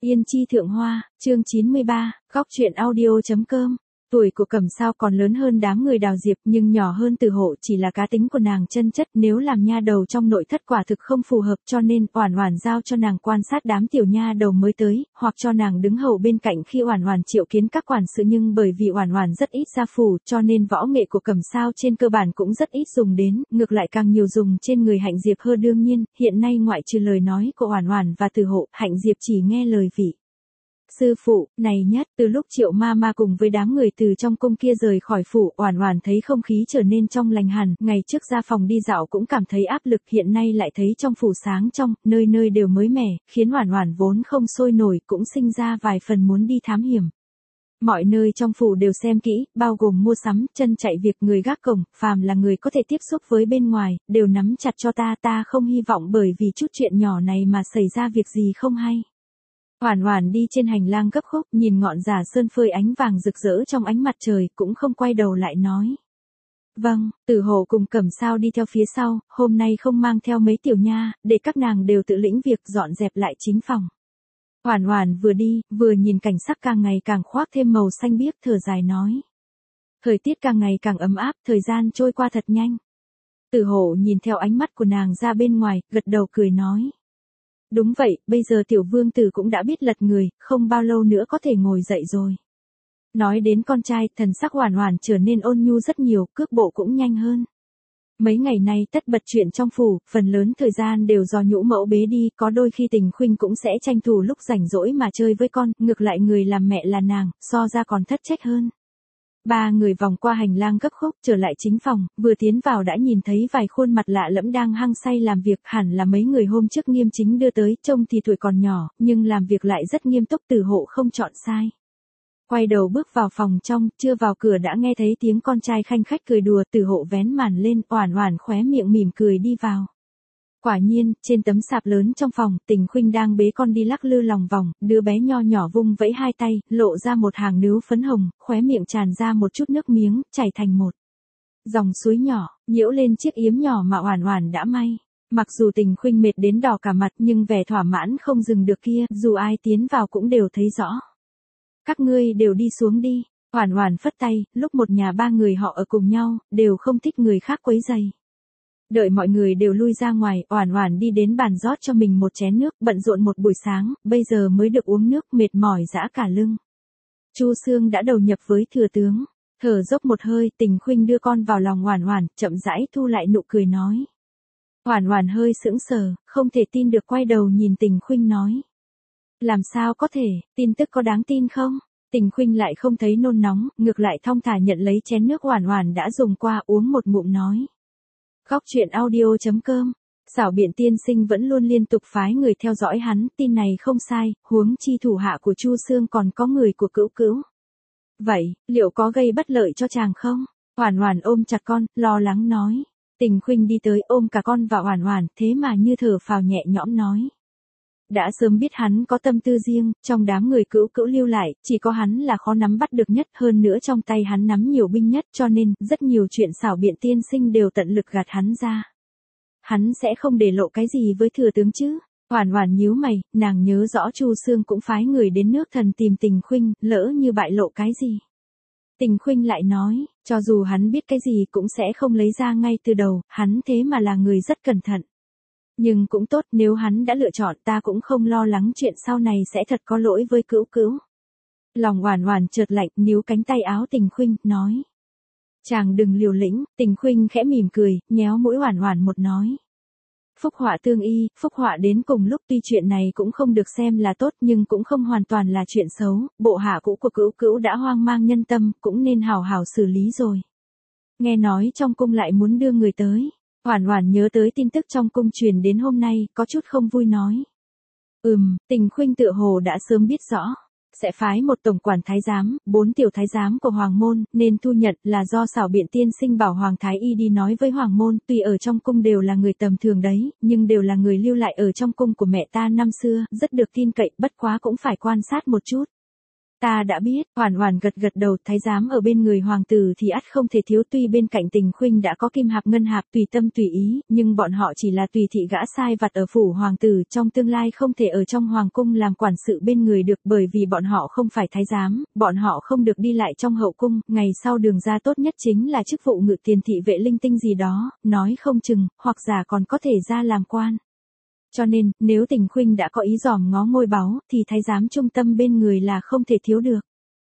Yên chi thượng hoa, chương 93, góc truyện audio.com. Tuổi của Cẩm Sao còn lớn hơn đám người Đào Diệp nhưng nhỏ hơn Từ Hộ, chỉ là cá tính của nàng chân chất, nếu làm nha đầu trong nội thất quả thực không phù hợp, cho nên Oản Oản giao cho nàng quan sát đám tiểu nha đầu mới tới, hoặc cho nàng đứng hầu bên cạnh khi Oản Oản triệu kiến các quản sự, nhưng bởi vì Oản Oản rất ít ra phủ, cho nên võ nghệ của Cẩm Sao trên cơ bản cũng rất ít dùng đến, ngược lại càng nhiều dùng trên người Hạnh Diệp hơn. Đương nhiên, hiện nay ngoại trừ lời nói của Oản Oản và Từ Hộ, Hạnh Diệp chỉ nghe lời vị sư phụ này nhất. Từ lúc Triệu Ma cùng với đám người từ trong cung kia rời khỏi phủ, Oản Oản thấy không khí trở nên trong lành hẳn, ngày trước ra phòng đi dạo cũng cảm thấy áp lực, hiện nay lại thấy trong phủ sáng trong, nơi nơi đều mới mẻ, khiến Oản Oản vốn không sôi nổi cũng sinh ra vài phần muốn đi thám hiểm. Mọi nơi trong phủ đều xem kỹ, bao gồm mua sắm, chân chạy việc, người gác cổng, phàm là người có thể tiếp xúc với bên ngoài, đều nắm chặt cho ta không hy vọng bởi vì chút chuyện nhỏ này mà xảy ra việc gì không hay. Oản Oản đi trên hành lang gấp khúc, nhìn ngọn giả sơn phơi ánh vàng rực rỡ trong ánh mặt trời, cũng không quay đầu lại nói. Vâng, Từ Hộ cùng Cẩm Sao đi theo phía sau, hôm nay không mang theo mấy tiểu nha, để các nàng đều tự lĩnh việc dọn dẹp lại chính phòng. Oản Oản vừa đi, vừa nhìn cảnh sắc càng ngày càng khoác thêm màu xanh biếc, thở dài nói. Thời tiết càng ngày càng ấm áp, thời gian trôi qua thật nhanh. Từ Hộ nhìn theo ánh mắt của nàng ra bên ngoài, gật đầu cười nói. Đúng vậy, bây giờ tiểu vương tử cũng đã biết lật người, không bao lâu nữa có thể ngồi dậy rồi. Nói đến con trai, thần sắc Oản Oản trở nên ôn nhu rất nhiều, cước bộ cũng nhanh hơn. Mấy ngày nay tất bật chuyện trong phủ, phần lớn thời gian đều do nhũ mẫu bế đi, có đôi khi Tình Khuynh cũng sẽ tranh thủ lúc rảnh rỗi mà chơi với con, ngược lại người làm mẹ là nàng, so ra còn thất trách hơn. Ba người vòng qua hành lang gấp khúc trở lại chính phòng, vừa tiến vào đã nhìn thấy vài khuôn mặt lạ lẫm đang hăng say làm việc, hẳn là mấy người hôm trước Nghiêm Chính đưa tới, trông thì tuổi còn nhỏ, nhưng làm việc lại rất nghiêm túc. Từ Hộ không chọn sai. Quay đầu bước vào phòng trong, chưa vào cửa đã nghe thấy tiếng con trai khanh khách cười đùa. Từ Hộ vén màn lên, Oản Oản khóe miệng mỉm cười đi vào. Quả nhiên, trên tấm sạp lớn trong phòng, Tình Khuynh đang bế con đi lắc lư lòng vòng, đứa bé nho nhỏ vung vẫy hai tay, lộ ra một hàng nướu phấn hồng, khóe miệng tràn ra một chút nước miếng, chảy thành một dòng suối nhỏ, nhiễu lên chiếc yếm nhỏ mà Oản Oản đã may. Mặc dù Tình Khuynh mệt đến đỏ cả mặt nhưng vẻ thỏa mãn không dừng được kia, dù ai tiến vào cũng đều thấy rõ. Các ngươi đều đi xuống đi. Oản Oản phất tay, lúc một nhà ba người họ ở cùng nhau, đều không thích người khác quấy rầy. Đợi mọi người đều lui ra ngoài, Oản Oản đi đến bàn rót cho mình một chén nước, bận rộn một buổi sáng, bây giờ mới được uống nước, mệt mỏi rã cả lưng. Chu Xương đã đầu nhập với thừa tướng, thở dốc một hơi, Tình Khuynh đưa con vào lòng Oản Oản, chậm rãi thu lại nụ cười nói. Oản Oản hơi sững sờ, không thể tin được quay đầu nhìn Tình Khuynh nói. Làm sao có thể, tin tức có đáng tin không? Tình Khuynh lại không thấy nôn nóng, ngược lại thong thả nhận lấy chén nước Oản Oản đã dùng qua, uống một ngụm nói. Góc truyện audio.com. Xảo Biện tiên sinh vẫn luôn liên tục phái người theo dõi hắn, tin này không sai, huống chi thủ hạ của Chu Xương còn có người của Cữu Cữu. Vậy, liệu có gây bất lợi cho chàng không? Oản Oản ôm chặt con, lo lắng nói. Tình Khuynh đi tới ôm cả con và Oản Oản, thế mà như thở phào nhẹ nhõm nói. Đã sớm biết hắn có tâm tư riêng, trong đám người Cữu Cữu lưu lại, chỉ có hắn là khó nắm bắt được nhất, hơn nữa trong tay hắn nắm nhiều binh nhất, cho nên, rất nhiều chuyện Xảo Biện tiên sinh đều tận lực gạt hắn ra. Hắn sẽ không để lộ cái gì với thừa tướng chứ? Oản Oản nhíu mày, nàng nhớ rõ Chu Xương cũng phái người đến nước Thần tìm Tình Khuynh, lỡ như bại lộ cái gì. Tình Khuynh lại nói, cho dù hắn biết cái gì cũng sẽ không lấy ra ngay từ đầu, hắn thế mà là người rất cẩn thận. Nhưng cũng tốt, nếu hắn đã lựa chọn, ta cũng không lo lắng chuyện sau này sẽ thật có lỗi với Cữu Cữu. Lòng Oản Oản chợt lạnh, níu cánh tay áo Tình Khuynh, nói. Chàng đừng liều lĩnh. Tình Khuynh khẽ mỉm cười, nhéo mũi Oản Oản một nói. Phúc họa tương y, phúc họa đến cùng lúc, tuy chuyện này cũng không được xem là tốt nhưng cũng không hoàn toàn là chuyện xấu, bộ hạ cũ của Cữu Cữu đã hoang mang nhân tâm, cũng nên hảo hảo xử lý rồi. Nghe nói trong cung lại muốn đưa người tới. Oản Oản nhớ tới tin tức trong cung truyền đến hôm nay, có chút không vui nói. Tình Khuynh tựa hồ đã sớm biết rõ. Sẽ phái một tổng quản thái giám, 4 tiểu thái giám của Hoàng môn, nên thu nhận là do Xảo Biện tiên sinh bảo Hoàng thái y đi nói với Hoàng môn, tuy ở trong cung đều là người tầm thường đấy, nhưng đều là người lưu lại ở trong cung của mẹ ta năm xưa, rất được tin cậy, bất quá cũng phải quan sát một chút. Ta đã biết, Oản Oản gật gật đầu, thái giám ở bên người hoàng tử thì ắt không thể thiếu, tuy bên cạnh Tình Khuynh đã có Kim Hạp Ngân Hạp tùy tâm tùy ý, nhưng bọn họ chỉ là tùy thị gã sai vặt ở phủ hoàng tử, trong tương lai không thể ở trong hoàng cung làm quản sự bên người được, bởi vì bọn họ không phải thái giám, bọn họ không được đi lại trong hậu cung, ngày sau đường ra tốt nhất chính là chức vụ ngự tiền thị vệ linh tinh gì đó, nói không chừng, hoặc giả còn có thể ra làm quan. Cho nên, nếu Tình Khuynh đã có ý dòm ngó ngôi báu, thì thái giám trung tâm bên người là không thể thiếu được.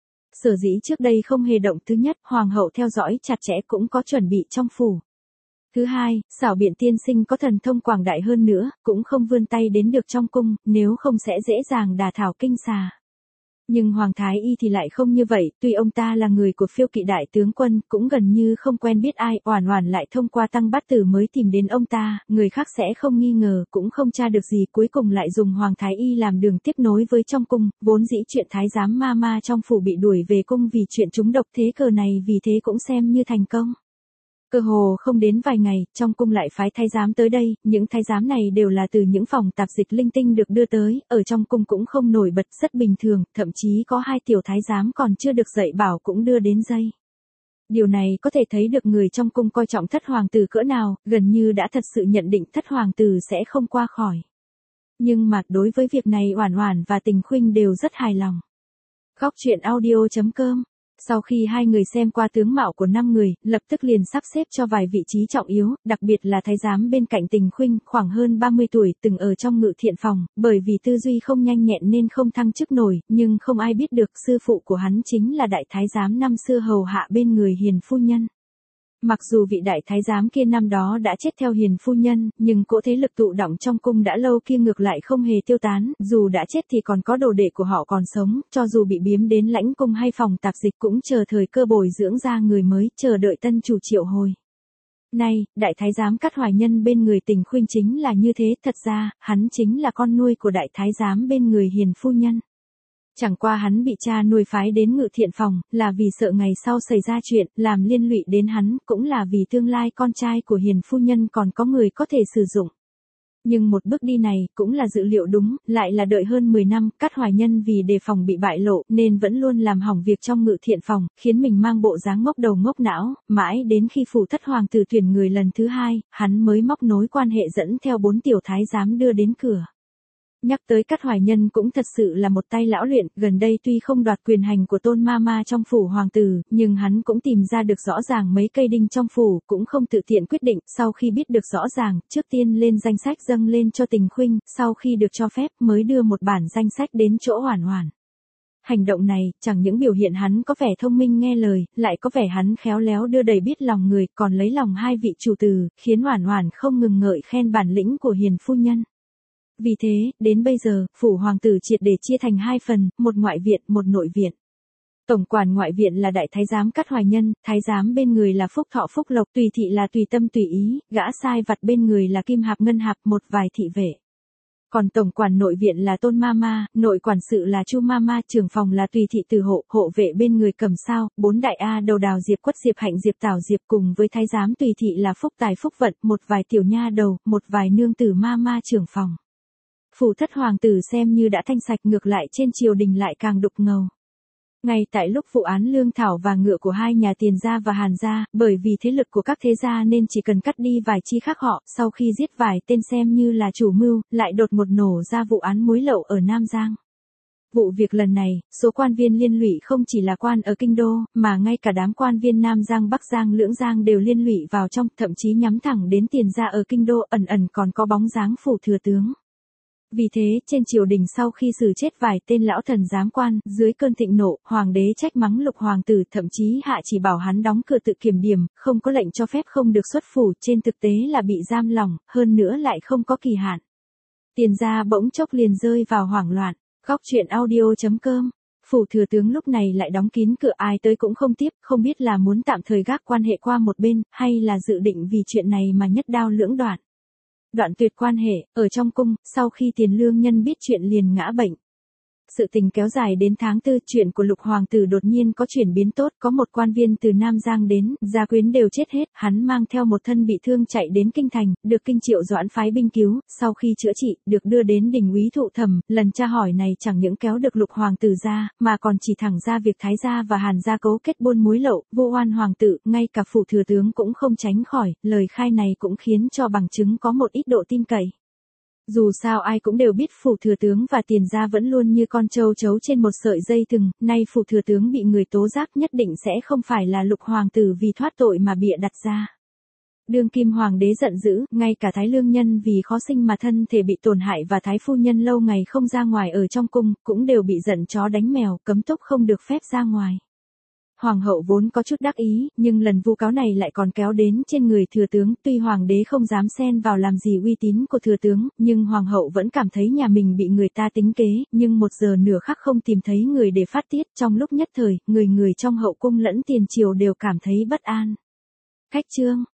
Sở dĩ trước đây không hề động, thứ nhất, hoàng hậu theo dõi chặt chẽ cũng có chuẩn bị trong phủ. Thứ hai, Xảo Biện tiên sinh có thần thông quảng đại hơn nữa, cũng không vươn tay đến được trong cung, nếu không sẽ dễ dàng đả thảo kinh xà. Nhưng Hoàng Thái Y thì lại không như vậy, tuy ông ta là người của Phiêu Kỵ đại tướng quân, cũng gần như không quen biết ai, Oản Oản lại thông qua Tăng Bát Tử mới tìm đến ông ta, người khác sẽ không nghi ngờ, cũng không tra được gì, cuối cùng lại dùng Hoàng Thái Y làm đường tiếp nối với trong cung, vốn dĩ chuyện thái giám ma ma trong phủ bị đuổi về cung vì chuyện trúng độc thế cờ này vì thế cũng xem như thành công. Cơ hồ không đến vài ngày, trong cung lại phái thái giám tới đây, những thái giám này đều là từ những phòng tạp dịch linh tinh được đưa tới, ở trong cung cũng không nổi bật, rất bình thường, thậm chí có 2 tiểu thái giám còn chưa được dạy bảo cũng đưa đến dây. Điều này có thể thấy được người trong cung coi trọng thất hoàng tử cỡ nào, gần như đã thật sự nhận định thất hoàng tử sẽ không qua khỏi. Nhưng mà đối với việc này Oản Oản và Tình Khuynh đều rất hài lòng. Góc truyện audio.com. Sau khi hai người xem qua tướng mạo của 5 người, lập tức liền sắp xếp cho vài vị trí trọng yếu, đặc biệt là thái giám bên cạnh Tình Khuynh, khoảng hơn 30 tuổi, từng ở trong ngự thiện phòng, bởi vì tư duy không nhanh nhẹn nên không thăng chức nổi, nhưng không ai biết được sư phụ của hắn chính là đại thái giám năm xưa hầu hạ bên người Hiền phu nhân. Mặc dù vị đại thái giám kia năm đó đã chết theo Hiền phu nhân, nhưng cỗ thế lực tụ đọng trong cung đã lâu kia ngược lại không hề tiêu tán, dù đã chết thì còn có đồ đệ của họ còn sống, cho dù bị biếm đến lãnh cung hay phòng tạp dịch cũng chờ thời cơ bồi dưỡng ra người mới, chờ đợi tân chủ triệu hồi. Nay, đại thái giám Cát Hoài Nhân bên người Tình Khuynh chính là như thế, thật ra, hắn chính là con nuôi của đại thái giám bên người Hiền phu nhân. Chẳng qua hắn bị cha nuôi phái đến ngự thiện phòng, là vì sợ ngày sau xảy ra chuyện, làm liên lụy đến hắn, cũng là vì tương lai con trai của Hiền phu nhân còn có người có thể sử dụng. Nhưng một bước đi này, cũng là dự liệu đúng, lại là đợi hơn 10 năm, Cát Hoài Nhân vì đề phòng bị bại lộ, nên vẫn luôn làm hỏng việc trong ngự thiện phòng, khiến mình mang bộ dáng ngốc đầu ngốc não, mãi đến khi phủ thất hoàng tử tuyển người lần thứ 2, hắn mới móc nối quan hệ dẫn theo 4 tiểu thái giám đưa đến cửa. Nhắc tới Cát Hoài Nhân cũng thật sự là một tay lão luyện, gần đây tuy không đoạt quyền hành của Tôn Mama trong phủ hoàng tử, nhưng hắn cũng tìm ra được rõ ràng mấy cây đinh trong phủ, cũng không tự tiện quyết định, sau khi biết được rõ ràng, trước tiên lên danh sách dâng lên cho Tình Khuynh, sau khi được cho phép mới đưa một bản danh sách đến chỗ Oản Oản. Hành động này, chẳng những biểu hiện hắn có vẻ thông minh nghe lời, lại có vẻ hắn khéo léo đưa đầy biết lòng người, còn lấy lòng hai vị chủ tử, khiến Oản Oản không ngừng ngợi khen bản lĩnh của Hiền phu nhân. Vì thế, đến bây giờ, phủ hoàng tử triệt để chia thành 2 phần, một ngoại viện, một nội viện. Tổng quản ngoại viện là đại thái giám Cát Hoài Nhân, thái giám bên người là Phúc Thọ Phúc Lộc, tùy thị là tùy tâm tùy ý, gã sai vặt bên người là Kim Hạp Ngân Hạp, một vài thị vệ. Còn tổng quản nội viện là Tôn Mama, nội quản sự là Chu Mama, trưởng phòng là tùy thị Từ Hộ, hộ vệ bên người Cầm Sao, 4 đại A đầu Đào Diệp Quất Diệp Hạnh Diệp Tảo Diệp cùng với thái giám tùy thị là Phúc Tài Phúc Vận, một vài tiểu nha đầu, một vài nương tử Mama trưởng phòng. Phủ thất hoàng tử xem như đã thanh sạch, ngược lại trên triều đình lại càng đục ngầu. Ngay tại lúc vụ án lương thảo và ngựa của hai nhà Tiền gia và Hàn gia, bởi vì thế lực của các thế gia nên chỉ cần cắt đi vài chi khác họ, sau khi giết vài tên xem như là chủ mưu, lại đột ngột nổ ra vụ án muối lậu ở Nam Giang. Vụ việc lần này, số quan viên liên lụy không chỉ là quan ở Kinh Đô, mà ngay cả đám quan viên Nam Giang Bắc Giang Lưỡng Giang đều liên lụy vào trong, thậm chí nhắm thẳng đến Tiền gia ở Kinh Đô, ẩn ẩn còn có bóng dáng phủ thừa tướng. Vì thế, trên triều đình sau khi xử chết vài tên lão thần giám quan, dưới cơn thịnh nộ, hoàng đế trách mắng Lục hoàng tử, thậm chí hạ chỉ bảo hắn đóng cửa tự kiểm điểm, không có lệnh cho phép không được xuất phủ, trên thực tế là bị giam lỏng, hơn nữa lại không có kỳ hạn. Tiền gia bỗng chốc liền rơi vào hoảng loạn. Góc truyện audio.com. Phủ thừa tướng lúc này lại đóng kín cửa, ai tới cũng không tiếp, không biết là muốn tạm thời gác quan hệ qua một bên, hay là dự định vì chuyện này mà nhất đao lưỡng đoạn. Đoạn tuyệt quan hệ, ở trong cung, sau khi Tiền Lương Nhân biết chuyện liền ngã bệnh. Sự tình kéo dài đến tháng 4, chuyện của Lục hoàng tử đột nhiên có chuyển biến tốt, có một quan viên từ Nam Giang đến, gia quyến đều chết hết, hắn mang theo một thân bị thương chạy đến kinh thành, được Kinh Triệu Doãn phái binh cứu, sau khi chữa trị, được đưa đến đình úy thụ thẩm, lần tra hỏi này chẳng những kéo được Lục hoàng tử ra, mà còn chỉ thẳng ra việc Thái gia và Hàn gia cấu kết buôn muối lậu, vu oan hoàng tử, ngay cả phủ thừa tướng cũng không tránh khỏi, lời khai này cũng khiến cho bằng chứng có một ít độ tin cậy. Dù sao ai cũng đều biết phủ thừa tướng và Tiền gia vẫn luôn như con trâu chấu trên một sợi dây thừng, nay phủ thừa tướng bị người tố giác nhất định sẽ không phải là Lục hoàng tử vì thoát tội mà bịa đặt ra. Đương kim hoàng đế giận dữ, ngay cả Thái lương nhân vì khó sinh mà thân thể bị tổn hại và Thái phu nhân lâu ngày không ra ngoài ở trong cung, cũng đều bị giận chó đánh mèo, cấm túc không được phép ra ngoài. Hoàng hậu vốn có chút đắc ý, nhưng lần vu cáo này lại còn kéo đến trên người thừa tướng, tuy hoàng đế không dám xen vào làm gì uy tín của thừa tướng, nhưng hoàng hậu vẫn cảm thấy nhà mình bị người ta tính kế, nhưng 1 giờ nửa khắc không tìm thấy người để phát tiết, trong lúc nhất thời, người trong hậu cung lẫn tiền triều đều cảm thấy bất an. Khách chương